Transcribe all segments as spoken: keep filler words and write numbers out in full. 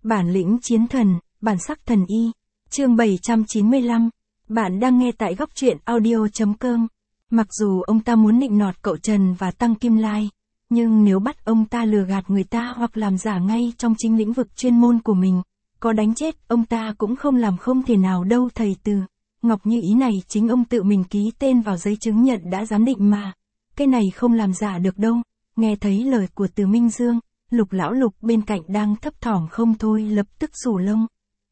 Bản lĩnh chiến thần, bản sắc thần y. Chương bảy trăm chín mươi lăm. Bạn đang nghe tại góc truyện audio chấm com. Mặc dù ông ta muốn nịnh nọt cậu Trần và Tăng Kim Lai, nhưng nếu bắt ông ta lừa gạt người ta hoặc làm giả ngay trong chính lĩnh vực chuyên môn của mình, có đánh chết ông ta cũng không làm không thể nào đâu thầy Từ. Ngọc Như Ý này chính ông tự mình ký tên vào giấy chứng nhận đã giám định mà. Cái này không làm giả được đâu. Nghe thấy lời của Từ Minh Dương, Lục lão Lục bên cạnh đang thấp thỏm không thôi lập tức xù lông.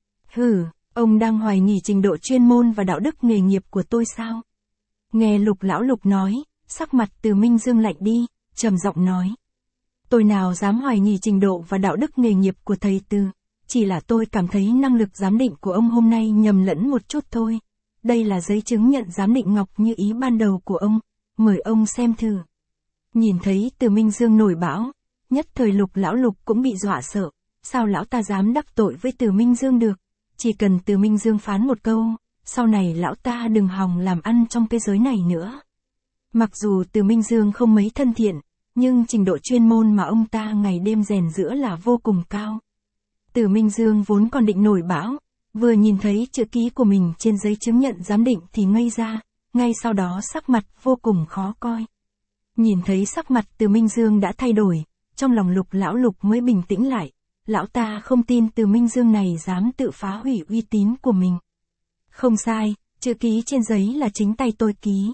Hừ, ông đang hoài nghi trình độ chuyên môn và đạo đức nghề nghiệp của tôi sao? Nghe Lục lão Lục nói, sắc mặt Từ Minh Dương lạnh đi, trầm giọng nói. Tôi nào dám hoài nghi trình độ và đạo đức nghề nghiệp của thầy Từ, chỉ là tôi cảm thấy năng lực giám định của ông hôm nay nhầm lẫn một chút thôi. Đây là giấy chứng nhận giám định Ngọc Như Ý ban đầu của ông, mời ông xem thử. Nhìn thấy Từ Minh Dương nổi bão, nhất thời Lục lão Lục cũng bị dọa sợ, sao lão ta dám đắc tội với Từ Minh Dương được, chỉ cần Từ Minh Dương phán một câu, sau này lão ta đừng hòng làm ăn trong cái giới này nữa. Mặc dù Từ Minh Dương không mấy thân thiện, nhưng trình độ chuyên môn mà ông ta ngày đêm rèn giũa là vô cùng cao. Từ Minh Dương vốn còn định nổi bão, vừa nhìn thấy chữ ký của mình trên giấy chứng nhận giám định thì ngây ra, ngay sau đó sắc mặt vô cùng khó coi. Nhìn thấy sắc mặt Từ Minh Dương đã thay đổi, trong lòng Lục lão Lục mới bình tĩnh lại, lão ta không tin Từ Minh Dương này dám tự phá hủy uy tín của mình. Không sai, chữ ký trên giấy là chính tay tôi ký.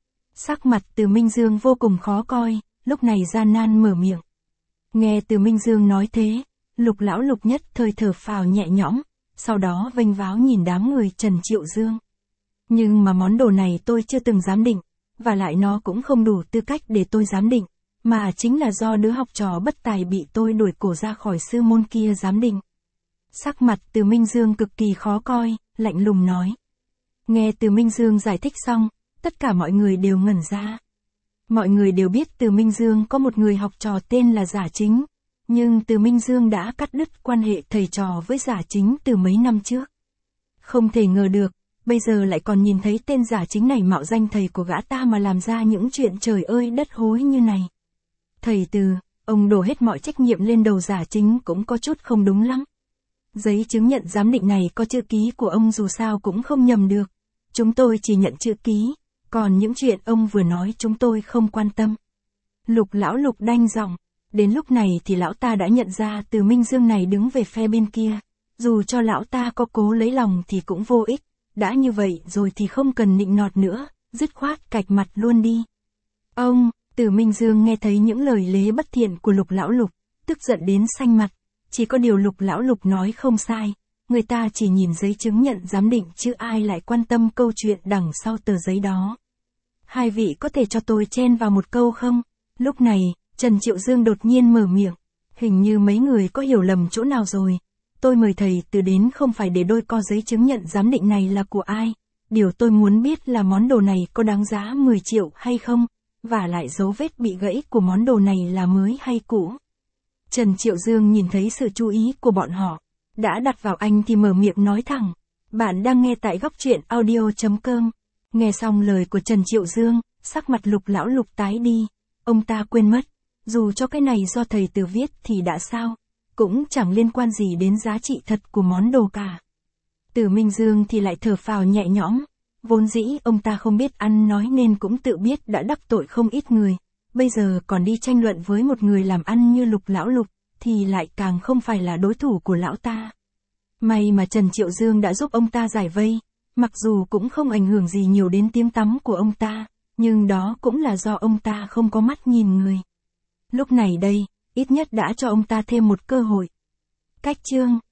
Sắc mặt Từ Minh Dương vô cùng khó coi, lúc này gian nan mở miệng. Nghe Từ Minh Dương nói thế, Lục lão Lục nhất thời thở phào nhẹ nhõm, sau đó vênh váo nhìn đám người Trần Triệu Dương. Nhưng mà món đồ này tôi chưa từng giám định, và lại nó cũng không đủ tư cách để tôi giám định, mà chính là do đứa học trò bất tài bị tôi đuổi cổ ra khỏi sư môn kia giám định. Sắc mặt Từ Minh Dương cực kỳ khó coi, lạnh lùng nói. Nghe Từ Minh Dương giải thích xong, tất cả mọi người đều ngẩn ra. Mọi người đều biết Từ Minh Dương có một người học trò tên là Giả Chính, nhưng Từ Minh Dương đã cắt đứt quan hệ thầy trò với Giả Chính từ mấy năm trước. Không thể ngờ được, bây giờ lại còn nhìn thấy tên Giả Chính này mạo danh thầy của gã ta mà làm ra những chuyện trời ơi đất hối như này. Thầy Từ, ông đổ hết mọi trách nhiệm lên đầu Giả Chính cũng có chút không đúng lắm. Giấy chứng nhận giám định này có chữ ký của ông dù sao cũng không nhầm được. Chúng tôi chỉ nhận chữ ký, còn những chuyện ông vừa nói chúng tôi không quan tâm. Lục lão Lục đanh giọng, đến lúc này thì lão ta đã nhận ra Từ Minh Dương này đứng về phe bên kia. Dù cho lão ta có cố lấy lòng thì cũng vô ích, đã như vậy rồi thì không cần nịnh nọt nữa, dứt khoát cạch mặt luôn đi. Ông, Từ Minh Dương nghe thấy những lời lế bất thiện của Lục lão Lục, tức giận đến xanh mặt, chỉ có điều Lục lão Lục nói không sai, người ta chỉ nhìn giấy chứng nhận giám định chứ ai lại quan tâm câu chuyện đằng sau tờ giấy đó. Hai vị có thể cho tôi chen vào một câu không? Lúc này, Trần Triệu Dương đột nhiên mở miệng, hình như mấy người có hiểu lầm chỗ nào rồi. Tôi mời thầy Từ đến không phải để đôi co giấy chứng nhận giám định này là của ai, điều tôi muốn biết là món đồ này có đáng giá mười triệu hay không, và lại dấu vết bị gãy của món đồ này là mới hay cũ. Trần Triệu Dương nhìn thấy sự chú ý của bọn họ, đã đặt vào anh thì mở miệng nói thẳng, bạn đang nghe tại góc truyện audio chấm com. Nghe xong lời của Trần Triệu Dương, sắc mặt Lục lão Lục tái đi, ông ta quên mất, dù cho cái này do thầy Từ viết thì đã sao, cũng chẳng liên quan gì đến giá trị thật của món đồ cả. Từ Minh Dương thì lại thở phào nhẹ nhõm, vốn dĩ ông ta không biết ăn nói nên cũng tự biết đã đắc tội không ít người, bây giờ còn đi tranh luận với một người làm ăn như Lục lão Lục, thì lại càng không phải là đối thủ của lão ta. May mà Trần Triệu Dương đã giúp ông ta giải vây, mặc dù cũng không ảnh hưởng gì nhiều đến tiếng tăm của ông ta, nhưng đó cũng là do ông ta không có mắt nhìn người. Lúc này đây, ít nhất đã cho ông ta thêm một cơ hội. Cách chương